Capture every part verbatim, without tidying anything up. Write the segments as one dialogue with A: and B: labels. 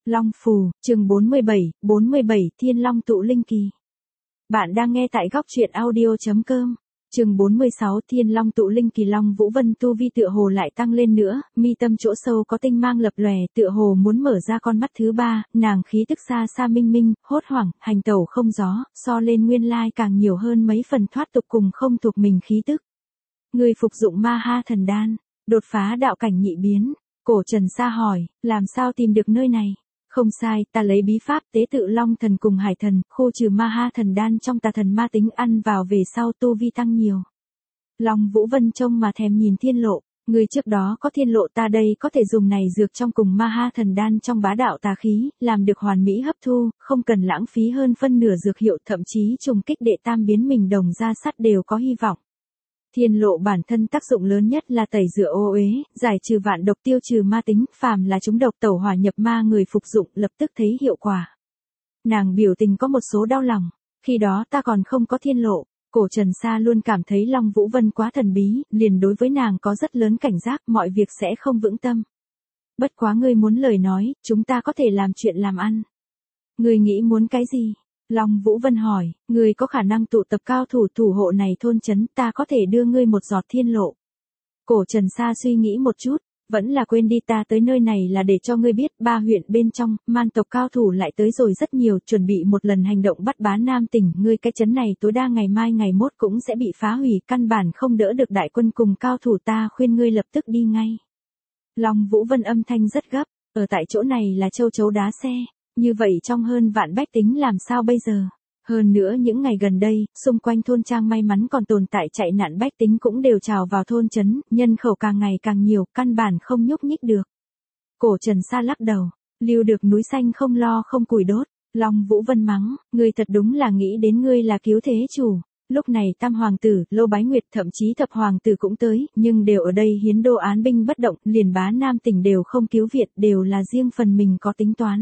A: Long Phù, chương bốn mươi bảy, bốn mươi bảy Thiên Long tụ linh kỳ. Bạn đang nghe tại góc truyện audio.com. Chương bốn mươi sáu Thiên Long tụ linh kỳ. Long Vũ Vân tu vi tựa hồ lại tăng lên nữa, mi tâm chỗ sâu có tinh mang lập lòe, tựa hồ muốn mở ra con mắt thứ ba, nàng khí tức xa xa minh minh, hốt hoảng, hành tẩu không gió, so lên nguyên lai càng nhiều hơn mấy phần thoát tục cùng không thuộc mình khí tức. Người phục dụng Ma Ha thần đan, đột phá đạo cảnh nhị biến. Cổ Trần Sa hỏi, làm sao tìm được nơi này? Không sai, ta lấy bí pháp tế tự Long thần cùng Hải thần, khu trừ Ma Ha thần đan trong tà thần ma tính, ăn vào về sau tu vi tăng nhiều. Long Vũ Vân trông mà thèm nhìn Thiên Lộ, người trước đó có Thiên Lộ, ta đây có thể dùng này dược trong cùng Ma Ha thần đan trong bá đạo tà khí, làm được hoàn mỹ hấp thu, không cần lãng phí hơn phân nửa dược hiệu, thậm chí trùng kích đệ tam biến mình đồng ra sắt đều có hy vọng. Thiên Lộ bản thân tác dụng lớn nhất là tẩy rửa ô uế, giải trừ vạn độc, tiêu trừ ma tính, phàm là chúng độc tẩu hỏa nhập ma, người phục dụng lập tức thấy hiệu quả. Nàng biểu tình có một số đau lòng, khi đó ta còn không có Thiên Lộ. Cổ Trần Sa luôn cảm thấy Long Vũ Vân quá thần bí, liền đối với nàng có rất lớn cảnh giác, mọi việc sẽ không vững tâm. Bất quá ngươi muốn lời nói, chúng ta có thể làm chuyện làm ăn. Ngươi nghĩ muốn cái gì? Long Vũ Vân hỏi, ngươi có khả năng tụ tập cao thủ thủ hộ này thôn trấn, ta có thể đưa ngươi một giọt Thiên Lộ. Cổ Trần Sa suy nghĩ một chút, vẫn là quên đi, ta tới nơi này là để cho ngươi biết, ba huyện bên trong, man tộc cao thủ lại tới rồi rất nhiều, chuẩn bị một lần hành động bắt Bá Nam tỉnh, ngươi cái trấn này tối đa ngày mai ngày mốt cũng sẽ bị phá hủy, căn bản không đỡ được đại quân cùng cao thủ, ta khuyên ngươi lập tức đi ngay. Long Vũ Vân âm thanh rất gấp, ở tại chỗ này là châu chấu đá xe. Như vậy trong hơn vạn bách tính làm sao bây giờ? Hơn nữa những ngày gần đây, xung quanh thôn trang may mắn còn tồn tại chạy nạn bách tính cũng đều trào vào thôn trấn, nhân khẩu càng ngày càng nhiều, căn bản không nhúc nhích được. Cổ Trần Sa lắc đầu, lưu được núi xanh không lo không củi đốt. Long Vũ Vân mắng, ngươi thật đúng là nghĩ đến ngươi là cứu thế chủ. Lúc này Tam hoàng tử, Lô Bái Nguyệt, thậm chí Thập hoàng tử cũng tới, nhưng đều ở đây hiến đô án binh bất động, liền Bá Nam tỉnh đều không cứu viện, đều là riêng phần mình có tính toán.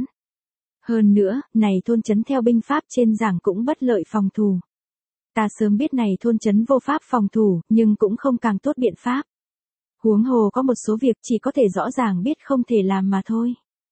A: Hơn nữa, này thôn trấn theo binh pháp trên giảng cũng bất lợi phòng thủ. Ta sớm biết này thôn trấn vô pháp phòng thủ, nhưng cũng không càng tốt biện pháp. Huống hồ có một số việc chỉ có thể rõ ràng biết không thể làm mà thôi.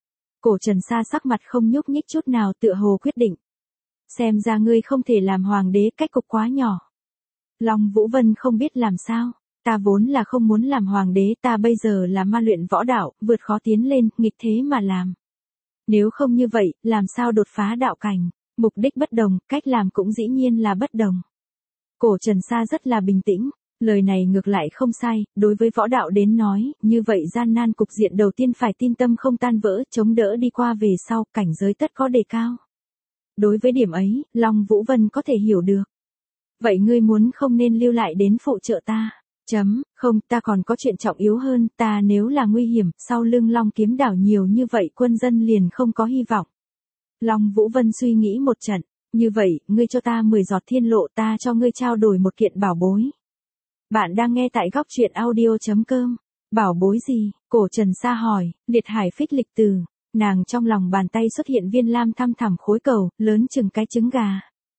A: Cổ Trần Sa sắc mặt không nhúc nhích chút nào, tựa hồ quyết định. Xem ra ngươi không thể làm hoàng đế, cách cục quá nhỏ. Long Vũ Vân không biết làm sao. Ta vốn là không muốn làm hoàng đế, ta bây giờ là ma luyện võ đạo, vượt khó tiến lên, nghịch thế mà làm. Nếu không như vậy, làm sao đột phá đạo cảnh? Mục đích bất đồng, cách làm cũng dĩ nhiên là bất đồng. Cổ Trần Sa rất là bình tĩnh, lời này ngược lại không sai, đối với võ đạo đến nói, như vậy gian nan cục diện đầu tiên phải tin tâm không tan vỡ, chống đỡ đi qua về sau, cảnh giới tất có đề cao. Đối với điểm ấy, Long Vũ Vân có thể hiểu được. Vậy ngươi muốn không nên lưu lại đến phụ trợ ta? Chấm, không, ta còn có chuyện trọng yếu hơn, ta nếu là nguy hiểm, sau lưng Long Kiếm đảo nhiều như vậy quân dân liền không có hy vọng. Long Vũ Vân suy nghĩ một trận, như vậy, ngươi cho ta mười giọt Thiên Lộ, ta cho ngươi trao đổi một kiện bảo bối. Bạn đang nghe tại góc truyện audio.com, bảo bối gì? Cổ Trần Sa hỏi, liệt hải phích lịch từ, nàng trong lòng bàn tay xuất hiện viên lam thăm thẳm khối cầu, lớn chừng cái trứng gà.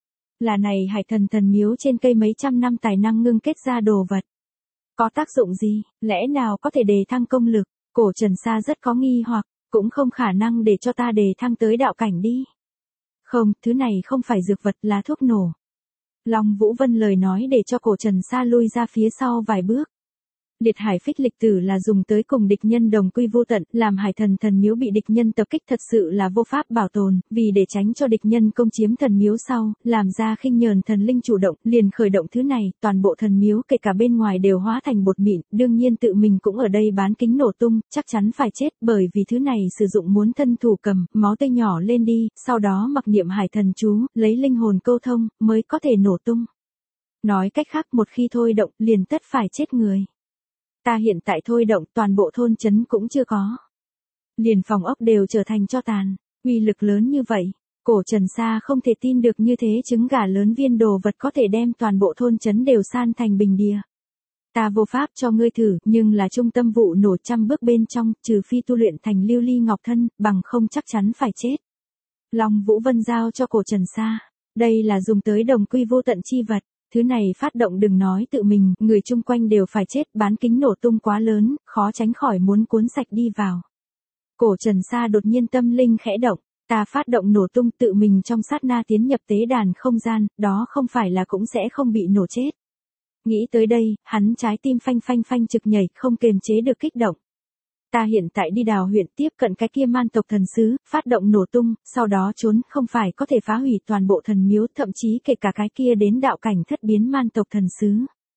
A: Là này hải thần thần miếu trên cây mấy trăm năm tài năng ngưng kết ra đồ vật. Có tác dụng gì, lẽ nào có thể đề thăng công lực? Cổ Trần Sa rất có nghi hoặc, cũng không khả năng để cho ta đề thăng tới đạo cảnh đi. Không, thứ này không phải dược vật, là thuốc nổ. Long Vũ Vân lời nói để cho Cổ Trần Sa lui ra phía sau vài bước. Liệt hải phích lịch tử là dùng tới cùng địch nhân đồng quy vô tận, làm hải thần thần miếu bị địch nhân tập kích thật sự là vô pháp bảo tồn, vì để tránh cho địch nhân công chiếm thần miếu sau, làm ra khinh nhờn thần linh chủ động, liền khởi động thứ này, toàn bộ thần miếu kể cả bên ngoài đều hóa thành bột mịn, đương nhiên tự mình cũng ở đây bán kính nổ tung, chắc chắn phải chết, bởi vì thứ này sử dụng muốn thân thủ cầm, máu tươi nhỏ lên đi, sau đó mặc niệm hải thần chú, lấy linh hồn câu thông, mới có thể nổ tung. Nói cách khác, một khi thôi động, liền tất phải chết người. Ta hiện tại thôi động, toàn bộ thôn trấn cũng chưa có. Liền phòng ốc đều trở thành tro tàn, uy lực lớn như vậy. Cổ Trần Sa không thể tin được như thế trứng gà lớn viên đồ vật có thể đem toàn bộ thôn trấn đều san thành bình địa. Ta vô pháp cho ngươi thử, nhưng là trung tâm vụ nổ trăm bước bên trong, trừ phi tu luyện thành lưu ly ngọc thân, bằng không chắc chắn phải chết. Long Vũ Vân giao cho Cổ Trần Sa. Đây là dùng tới đồng quy vô tận chi vật. Thứ này phát động đừng nói tự mình, người chung quanh đều phải chết, bán kính nổ tung quá lớn, khó tránh khỏi muốn cuốn sạch đi vào. Cổ Trần Sa đột nhiên tâm linh khẽ động, ta phát động nổ tung tự mình trong sát na tiến nhập tế đàn không gian, đó không phải là cũng sẽ không bị nổ chết. Nghĩ tới đây, hắn trái tim phanh phanh phanh trực nhảy, không kềm chế được kích động. Ta hiện tại đi Đào huyện tiếp cận cái kia man tộc thần sứ, phát động nổ tung, sau đó trốn, không phải có thể phá hủy toàn bộ thần miếu, thậm chí kể cả cái kia đến đạo cảnh thất biến man tộc thần sứ.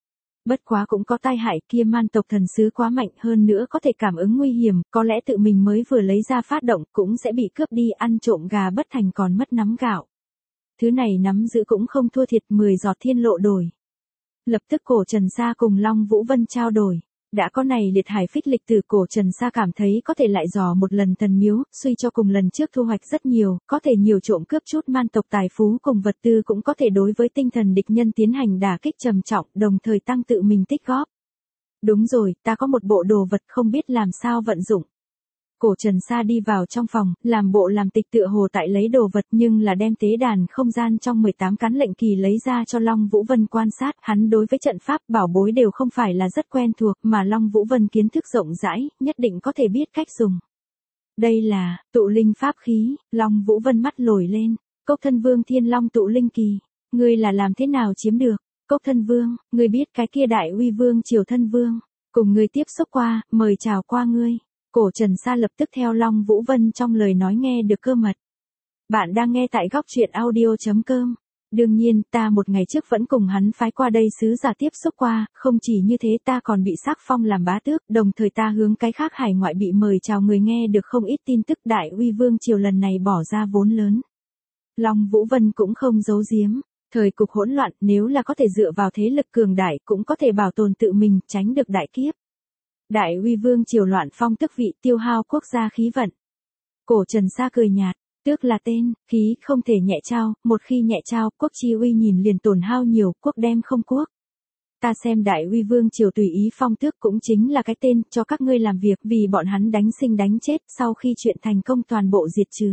A: Bất quá cũng có tai hại, kia man tộc thần sứ quá mạnh, hơn nữa có thể cảm ứng nguy hiểm, có lẽ tự mình mới vừa lấy ra phát động, cũng sẽ bị cướp đi, ăn trộm gà bất thành còn mất nắm gạo. Thứ này nắm giữ cũng không thua thiệt, mười giọt thiên lộ đổi. Lập tức Cổ Trần Sa cùng Long Vũ Vân trao đổi. Đã có này liệt hải phích lịch từ, Cổ Trần Sa cảm thấy có thể lại dò một lần thần miếu, suy cho cùng lần trước thu hoạch rất nhiều, có thể nhiều trộm cướp chút man tộc tài phú cùng vật tư, cũng có thể đối với tinh thần địch nhân tiến hành đả kích trầm trọng, đồng thời tăng tự mình tích góp. Đúng rồi, ta có một bộ đồ vật không biết làm sao vận dụng. Cổ Trần Sa đi vào trong phòng, làm bộ làm tịch tựa hồ tại lấy đồ vật, nhưng là đem tế đàn không gian trong mười tám cán lệnh kỳ lấy ra cho Long Vũ Vân quan sát, hắn đối với trận pháp bảo bối đều không phải là rất quen thuộc, mà Long Vũ Vân kiến thức rộng rãi, nhất định có thể biết cách dùng. Đây là tụ linh pháp khí. Long Vũ Vân mắt lồi lên. Cốc Thân Vương Thiên Long tụ linh kỳ, ngươi là làm thế nào chiếm được? Cốc Thân Vương, ngươi biết cái kia Đại Uy Vương Triều Thân Vương, cùng ngươi tiếp xúc qua, mời chào qua ngươi. Cổ Trần Sa lập tức theo Long Vũ Vân trong lời nói nghe được cơ mật. Bạn đang nghe tại góc truyện audio chấm com. Đương nhiên, ta một ngày trước vẫn cùng hắn phái qua đây sứ giả tiếp xúc qua, không chỉ như thế ta còn bị sắc phong làm bá tước, đồng thời ta hướng cái khác hải ngoại bị mời chào người nghe được không ít tin tức Đại Uy Vương Triều lần này bỏ ra vốn lớn. Long Vũ Vân cũng không giấu giếm. Thời cục hỗn loạn, nếu là có thể dựa vào thế lực cường đại cũng có thể bảo tồn tự mình, tránh được đại kiếp. Đại Uy Vương Triều loạn phong tước vị, tiêu hao quốc gia khí vận. Cổ Trần Sa cười nhạt, tước là tên, khí không thể nhẹ trao, một khi nhẹ trao, quốc chi uy nhìn liền tổn hao nhiều, quốc đem không quốc. Ta xem Đại Uy Vương Triều tùy ý phong tước cũng chính là cái tên, cho các ngươi làm việc, vì bọn hắn đánh sinh đánh chết, sau khi chuyện thành công toàn bộ diệt trừ.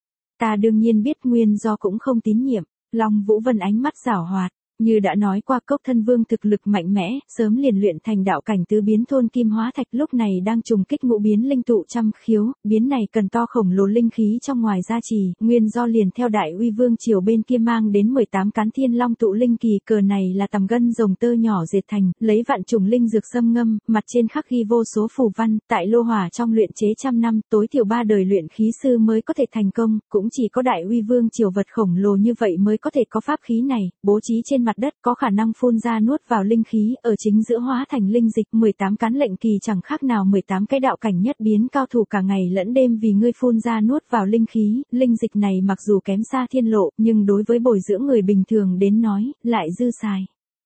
A: Ta đương nhiên biết nguyên do cũng không tín nhiệm. Long Vũ Vân ánh mắt giảo hoạt, như đã nói qua Cốc Thân Vương thực lực mạnh mẽ, sớm liền luyện thành đạo cảnh tứ biến thôn kim hóa thạch, lúc này đang trùng kích ngũ biến linh tụ trăm khiếu, biến này cần to khổng lồ linh khí trong ngoài gia trì, nguyên do liền theo Đại Uy Vương Triều bên kia mang đến mười tám cán Thiên Long tụ linh kỳ, cờ này là tầm gân rồng tơ nhỏ dệt thành, lấy vạn trùng linh dược xâm ngâm, mặt trên khắc ghi vô số phù văn, tại lô hỏa trong luyện chế trăm năm, tối thiểu ba đời luyện khí sư mới có thể thành công, cũng chỉ có Đại Uy Vương Triều vật khổng lồ như vậy mới có thể có pháp khí này, bố trí trên mặt đất có khả năng phun ra nuốt vào linh khí, ở chính giữa hóa thành linh dịch, mười tám cán lệnh kỳ chẳng khác nào mười tám cái đạo cảnh nhất biến cao thủ cả ngày lẫn đêm vì ngươi phun ra nuốt vào linh khí, linh dịch này mặc dù kém xa thiên lộ, nhưng đối với bồi dưỡng người bình thường đến nói, lại dư xài.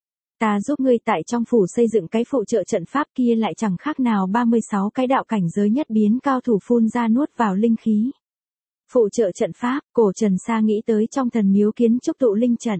A: Ta giúp ngươi tại trong phủ xây dựng cái phụ trợ trận pháp kia lại chẳng khác nào ba mươi sáu cái đạo cảnh giới nhất biến cao thủ phun ra nuốt vào linh khí. Phụ trợ trận pháp, Cổ Trần Sa nghĩ tới trong thần miếu kiến trúc tụ linh trận.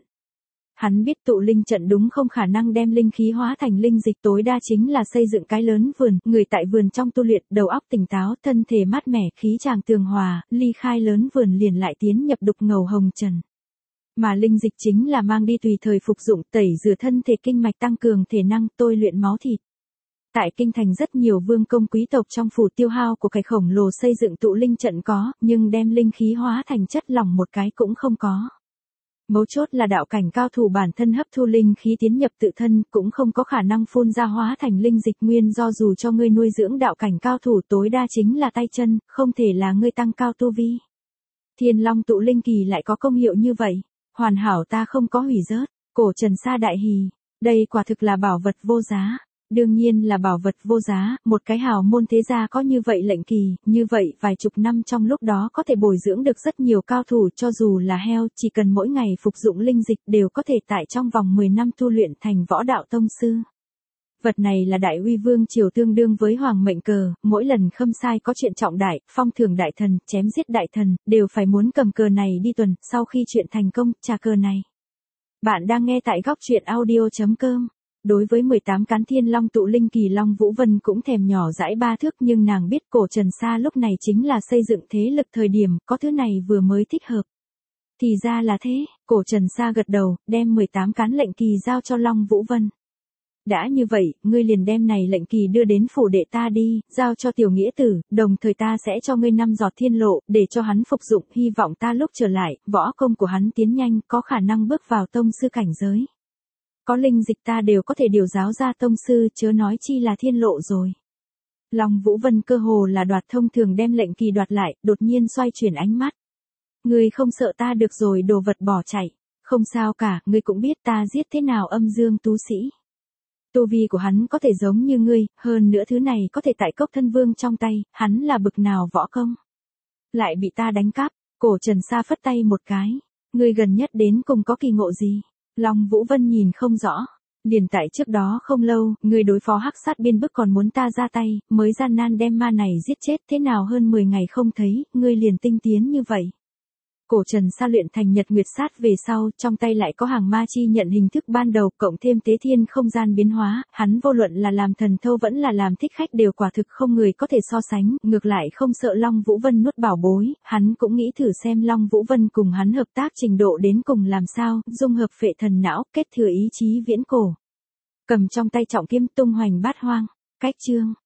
A: Hắn biết tụ linh trận đúng không khả năng đem linh khí hóa thành linh dịch, tối đa chính là xây dựng cái lớn vườn, người tại vườn trong tu luyện, đầu óc tỉnh táo, thân thể mát mẻ, khí tràng tường hòa, ly khai lớn vườn liền lại tiến nhập đục ngầu hồng trần. Mà linh dịch chính là mang đi tùy thời phục dụng, tẩy rửa thân thể kinh mạch, tăng cường thể năng, tôi luyện máu thịt. Tại kinh thành rất nhiều vương công quý tộc trong phủ tiêu hao của cái khổng lồ xây dựng tụ linh trận có, nhưng đem linh khí hóa thành chất lỏng một cái cũng không có. Mấu chốt là đạo cảnh cao thủ bản thân hấp thu linh khí tiến nhập tự thân, cũng không có khả năng phun ra hóa thành linh dịch, nguyên do dù cho ngươi nuôi dưỡng đạo cảnh cao thủ tối đa chính là tay chân, không thể là ngươi tăng cao tu vi. Thiên Long tụ linh kỳ lại có công hiệu như vậy, hoàn hảo ta không có hủy rớt. Cổ Trần Sa đại hỉ, đây quả thực là bảo vật vô giá. Đương nhiên là bảo vật vô giá, một cái hào môn thế gia có như vậy lệnh kỳ, như vậy vài chục năm trong lúc đó có thể bồi dưỡng được rất nhiều cao thủ, cho dù là heo, chỉ cần mỗi ngày phục dụng linh dịch đều có thể tại trong vòng mười năm tu luyện thành võ đạo tông sư. Vật này là Đại Uy Vương Triều tương đương với hoàng mệnh cờ, mỗi lần khâm sai có chuyện trọng đại, phong thưởng đại thần, chém giết đại thần, đều phải muốn cầm cờ này đi tuần, sau khi chuyện thành công, trả cờ này. Bạn đang nghe tại góc truyện audio chấm com. Đối với mười tám cán Thiên Long tụ linh kỳ, Long Vũ Vân cũng thèm nhỏ dãi ba thước, nhưng nàng biết Cổ Trần Sa lúc này chính là xây dựng thế lực thời điểm, có thứ này vừa mới thích hợp. Thì ra là thế, Cổ Trần Sa gật đầu, đem mười tám cán lệnh kỳ giao cho Long Vũ Vân. Đã như vậy, ngươi liền đem này lệnh kỳ đưa đến phủ đệ ta đi, giao cho tiểu nghĩa tử, đồng thời ta sẽ cho ngươi năm giọt thiên lộ, để cho hắn phục dụng, hy vọng ta lúc trở lại, võ công của hắn tiến nhanh, có khả năng bước vào tông sư cảnh giới. Có linh dịch ta đều có thể điều giáo ra tông sư, chớ nói chi là thiên lộ rồi. Long Vũ Vân cơ hồ là đoạt thông thường đem lệnh kỳ đoạt lại, đột nhiên xoay chuyển ánh mắt. Ngươi không sợ ta được rồi đồ vật bỏ chạy. Không sao cả, ngươi cũng biết ta giết thế nào âm dương tú sĩ. Tu vi của hắn có thể giống như ngươi, hơn nữa thứ này có thể tại cốc thân vương trong tay, hắn là bực nào võ công. Lại bị ta đánh cắp, cổ Trần Sa phất tay một cái. Ngươi gần nhất đến cùng có kỳ ngộ gì? Long Vũ Vân nhìn không rõ. Liền tại trước đó không lâu, ngươi đối phó hắc sát biên bức còn muốn ta ra tay, mới gian nan đem ma này giết chết, thế nào hơn mười ngày không thấy, ngươi liền tinh tiến như vậy. Cổ Trần Sa luyện thành nhật nguyệt sát về sau, trong tay lại có hàng ma chi nhận hình thức ban đầu, cộng thêm tế thiên không gian biến hóa, hắn vô luận là làm thần thâu vẫn là làm thích khách đều quả thực không người có thể so sánh, ngược lại không sợ Long Vũ Vân nuốt bảo bối, hắn cũng nghĩ thử xem Long Vũ Vân cùng hắn hợp tác trình độ đến cùng làm sao, dung hợp phệ thần não, kết thừa ý chí viễn cổ. Cầm trong tay trọng kiếm tung hoành bát hoang, cách chương.